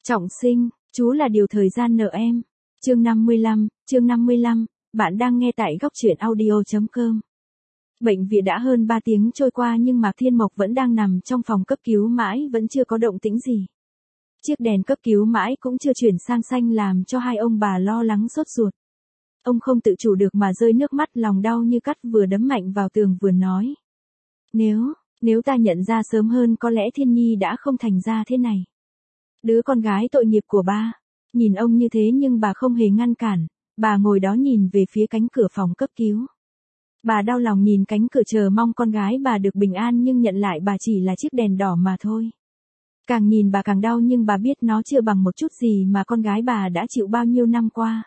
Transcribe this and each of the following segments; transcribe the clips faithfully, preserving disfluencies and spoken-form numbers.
Trọng sinh, chú là điều thời gian nợ em. Chương năm mươi lăm, chương năm mươi lăm, bạn đang nghe tại góc truyện audio chấm com. Bệnh viện đã hơn ba tiếng trôi qua nhưng Mạc Thiên Mộc vẫn đang nằm trong phòng cấp cứu mãi vẫn chưa có động tĩnh gì. Chiếc đèn cấp cứu mãi cũng chưa chuyển sang xanh làm cho hai ông bà lo lắng sốt ruột. Ông không tự chủ được mà rơi nước mắt, lòng đau như cắt, vừa đấm mạnh vào tường vừa nói. Nếu, nếu ta nhận ra sớm hơn có lẽ Thiên Nhi đã không thành ra thế này. Đứa con gái tội nghiệp của ba. Nhìn ông như thế nhưng bà không hề ngăn cản, bà ngồi đó nhìn về phía cánh cửa phòng cấp cứu. Bà đau lòng nhìn cánh cửa chờ mong con gái bà được bình an nhưng nhận lại bà chỉ là chiếc đèn đỏ mà thôi. Càng nhìn bà càng đau nhưng bà biết nó chưa bằng một chút gì mà con gái bà đã chịu bao nhiêu năm qua.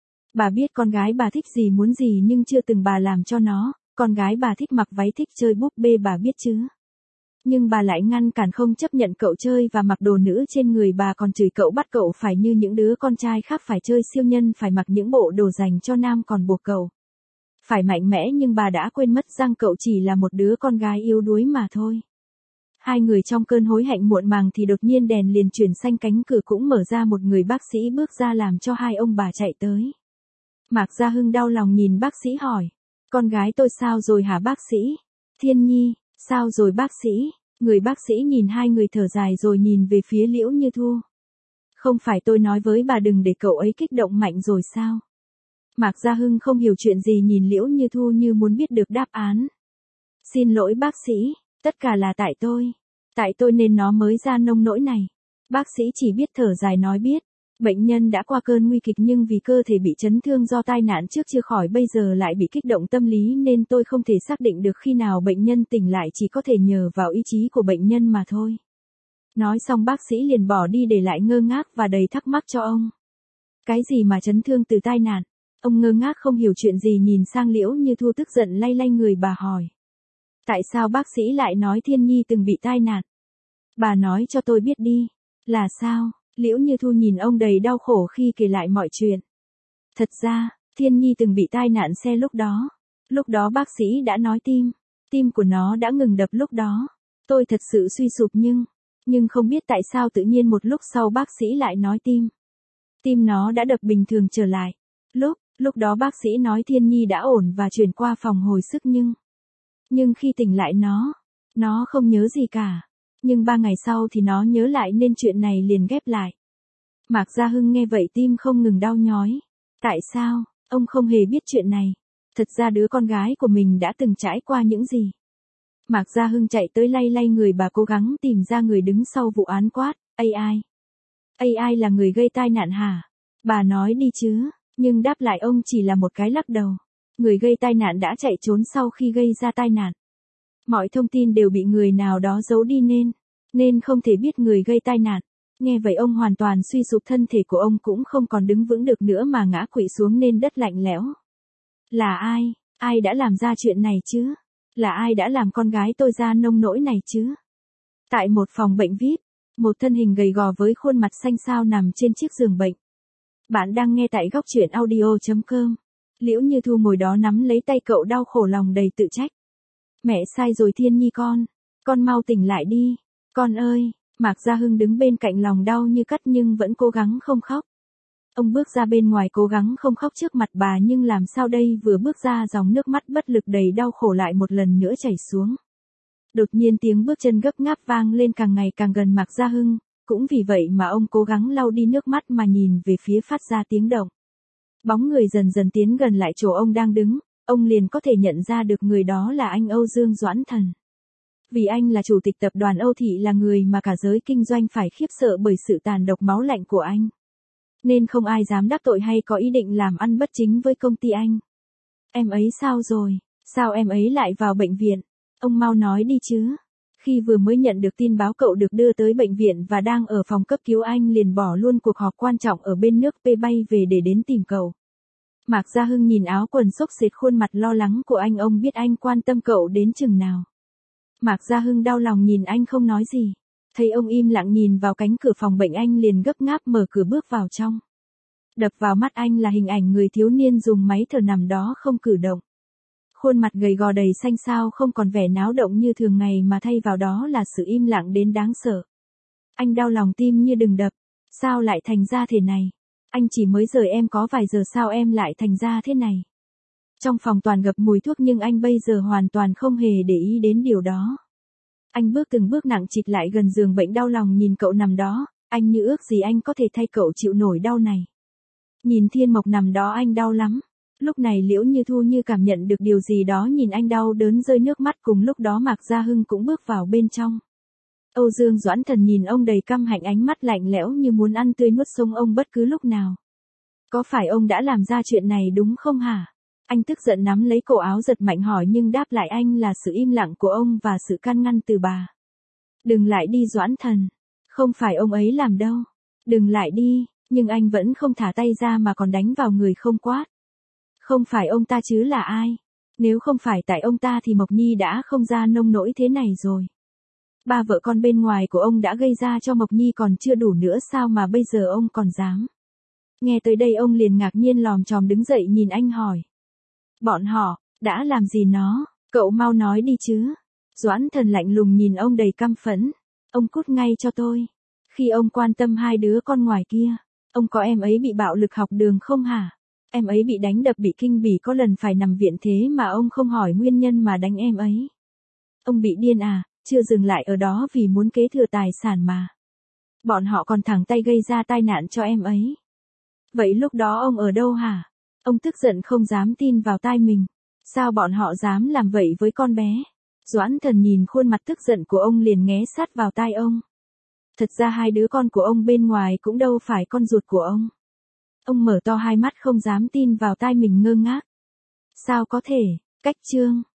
Bà biết con gái bà thích gì muốn gì nhưng chưa từng bà làm cho nó, con gái bà thích mặc váy thích chơi búp bê bà biết chứ. Nhưng bà lại ngăn cản không chấp nhận cậu chơi và mặc đồ nữ trên người, bà còn chửi cậu, bắt cậu phải như những đứa con trai khác phải chơi siêu nhân, phải mặc những bộ đồ dành cho nam, còn buộc cậu phải mạnh mẽ, nhưng bà đã quên mất rằng cậu chỉ là một đứa con gái yếu đuối mà thôi. Hai người trong cơn hối hạnh muộn màng thì đột nhiên đèn liền chuyển xanh, cánh cửa cũng mở ra, một người bác sĩ bước ra làm cho hai ông bà chạy tới. Mạc Gia Hưng đau lòng nhìn bác sĩ hỏi, con gái tôi sao rồi hả bác sĩ? Thiên Nhi, sao rồi bác sĩ? Người bác sĩ nhìn hai người thở dài rồi nhìn về phía Liễu Như Thu. Không phải tôi nói với bà đừng để cậu ấy kích động mạnh rồi sao? Mạc Gia Hưng không hiểu chuyện gì nhìn Liễu Như Thu như muốn biết được đáp án. Xin lỗi bác sĩ, tất cả là tại tôi. Tại tôi nên nó mới ra nông nỗi này. Bác sĩ chỉ biết thở dài nói biết. Bệnh nhân đã qua cơn nguy kịch nhưng vì cơ thể bị chấn thương do tai nạn trước chưa khỏi, bây giờ lại bị kích động tâm lý nên tôi không thể xác định được khi nào bệnh nhân tỉnh lại, chỉ có thể nhờ vào ý chí của bệnh nhân mà thôi. Nói xong bác sĩ liền bỏ đi để lại ngơ ngác và đầy thắc mắc cho ông. Cái gì mà chấn thương từ tai nạn? Ông ngơ ngác không hiểu chuyện gì nhìn sang Liễu Như Thu tức giận lay lay người bà hỏi. Tại sao bác sĩ lại nói Thiên Nhi từng bị tai nạn? Bà nói cho tôi biết đi. Là sao? Liễu Như Thu nhìn ông đầy đau khổ khi kể lại mọi chuyện. Thật ra, Thiên Nhi từng bị tai nạn xe lúc đó. Lúc đó bác sĩ đã nói tim. Tim của nó đã ngừng đập lúc đó. Tôi thật sự suy sụp nhưng, nhưng không biết tại sao tự nhiên một lúc sau bác sĩ lại nói tim. Tim nó đã đập bình thường trở lại. Lúc, lúc đó bác sĩ nói Thiên Nhi đã ổn và chuyển qua phòng hồi sức nhưng, nhưng khi tỉnh lại nó, nó không nhớ gì cả. Nhưng ba ngày sau thì nó nhớ lại nên chuyện này liền ghép lại. Mạc Gia Hưng nghe vậy tim không ngừng đau nhói. Tại sao, ông không hề biết chuyện này. Thật ra đứa con gái của mình đã từng trải qua những gì. Mạc Gia Hưng chạy tới lay lay người bà, cố gắng tìm ra người đứng sau vụ án, quát, ai ai? Ai ai là người gây tai nạn hả? Bà nói đi chứ, nhưng đáp lại ông chỉ là một cái lắc đầu. Người gây tai nạn đã chạy trốn sau khi gây ra tai nạn. Mọi thông tin đều bị người nào đó giấu đi nên, nên không thể biết người gây tai nạn. Nghe vậy ông hoàn toàn suy sụp, thân thể của ông cũng không còn đứng vững được nữa mà ngã quỵ xuống nền đất lạnh lẽo. Là ai, ai đã làm ra chuyện này chứ? Là ai đã làm con gái tôi ra nông nỗi này chứ? Tại một phòng bệnh vi ai pi, một thân hình gầy gò với khuôn mặt xanh xao nằm trên chiếc giường bệnh. Bạn đang nghe tại góc truyện audio chấm com. Liễu Như Thu ngồi đó nắm lấy tay cậu, đau khổ lòng đầy tự trách. Mẹ sai rồi Thiên Nhi con, con mau tỉnh lại đi, con ơi. Mạc Gia Hưng đứng bên cạnh lòng đau như cắt nhưng vẫn cố gắng không khóc. Ông bước ra bên ngoài cố gắng không khóc trước mặt bà nhưng làm sao đây, vừa bước ra dòng nước mắt bất lực đầy đau khổ lại một lần nữa chảy xuống. Đột nhiên tiếng bước chân gấp gáp vang lên càng ngày càng gần Mạc Gia Hưng, cũng vì vậy mà ông cố gắng lau đi nước mắt mà nhìn về phía phát ra tiếng động. Bóng người dần dần tiến gần lại chỗ ông đang đứng, ông liền có thể nhận ra được người đó là anh Âu Dương Doãn Thần. Vì anh là chủ tịch tập đoàn Âu Thị, là người mà cả giới kinh doanh phải khiếp sợ bởi sự tàn độc máu lạnh của anh. Nên không ai dám đắc tội hay có ý định làm ăn bất chính với công ty anh. Em ấy sao rồi? Sao em ấy lại vào bệnh viện? Ông mau nói đi chứ. Khi vừa mới nhận được tin báo cậu được đưa tới bệnh viện và đang ở phòng cấp cứu, anh liền bỏ luôn cuộc họp quan trọng ở bên nước P bay về để đến tìm cậu. Mạc Gia Hưng nhìn áo quần xốc xếch, khuôn mặt lo lắng của anh, ông biết anh quan tâm cậu đến chừng nào. Mạc Gia Hưng đau lòng nhìn anh không nói gì. Thấy ông im lặng nhìn vào cánh cửa phòng bệnh, anh liền gấp gáp mở cửa bước vào trong. Đập vào mắt anh là hình ảnh người thiếu niên dùng máy thở nằm đó không cử động. Khuôn mặt gầy gò đầy xanh xao, không còn vẻ náo động như thường ngày mà thay vào đó là sự im lặng đến đáng sợ. Anh đau lòng, tim như đừng đập. Sao lại thành ra thế này? Anh chỉ mới rời em có vài giờ sao em lại thành ra thế này? Trong phòng toàn ngập mùi thuốc nhưng anh bây giờ hoàn toàn không hề để ý đến điều đó. Anh bước từng bước nặng trịch lại gần giường bệnh đau lòng nhìn cậu nằm đó, anh như ước gì anh có thể thay cậu chịu nổi đau này. Nhìn Thiên Mộc nằm đó anh đau lắm. Lúc này Liễu Như Thu như cảm nhận được điều gì đó nhìn anh đau đớn rơi nước mắt cùng lúc đó Mạc Gia Hưng cũng bước vào bên trong. Âu Dương Doãn Thần nhìn ông đầy căm hạnh ánh mắt lạnh lẽo như muốn ăn tươi nuốt sống ông bất cứ lúc nào. Có phải ông đã làm ra chuyện này đúng không hả? Anh tức giận nắm lấy cổ áo giật mạnh hỏi nhưng đáp lại anh là sự im lặng của ông và sự can ngăn từ bà. Đừng lại đi Doãn Thần. Không phải ông ấy làm đâu. Đừng lại đi, nhưng anh vẫn không thả tay ra mà còn đánh vào người không quát. Không phải ông ta chứ là ai? Nếu không phải tại ông ta thì Mộc Nhi đã không ra nông nỗi thế này rồi. Ba vợ con bên ngoài của ông đã gây ra cho Mộc Nhi còn chưa đủ nữa sao mà bây giờ ông còn dám. Nghe tới đây ông liền ngạc nhiên lòm chòm đứng dậy nhìn anh hỏi. Bọn họ, đã làm gì nó, cậu mau nói đi chứ. Doãn Thần lạnh lùng nhìn ông đầy căm phẫn. Ông cút ngay cho tôi. Khi ông quan tâm hai đứa con ngoài kia, ông có em ấy bị bạo lực học đường không hả? Em ấy bị đánh đập bị kinh bỉ có lần phải nằm viện thế mà ông không hỏi nguyên nhân mà đánh em ấy. Ông bị điên à, chưa dừng lại ở đó vì muốn kế thừa tài sản mà. Bọn họ còn thẳng tay gây ra tai nạn cho em ấy. Vậy lúc đó ông ở đâu hả? Ông tức giận không dám tin vào tai mình. Sao bọn họ dám làm vậy với con bé? Doãn Thần nhìn khuôn mặt tức giận của ông liền nghé sát vào tai ông. Thật ra hai đứa con của ông bên ngoài cũng đâu phải con ruột của ông. Ông mở to hai mắt không dám tin vào tai mình ngơ ngác. Sao có thể, cách chương.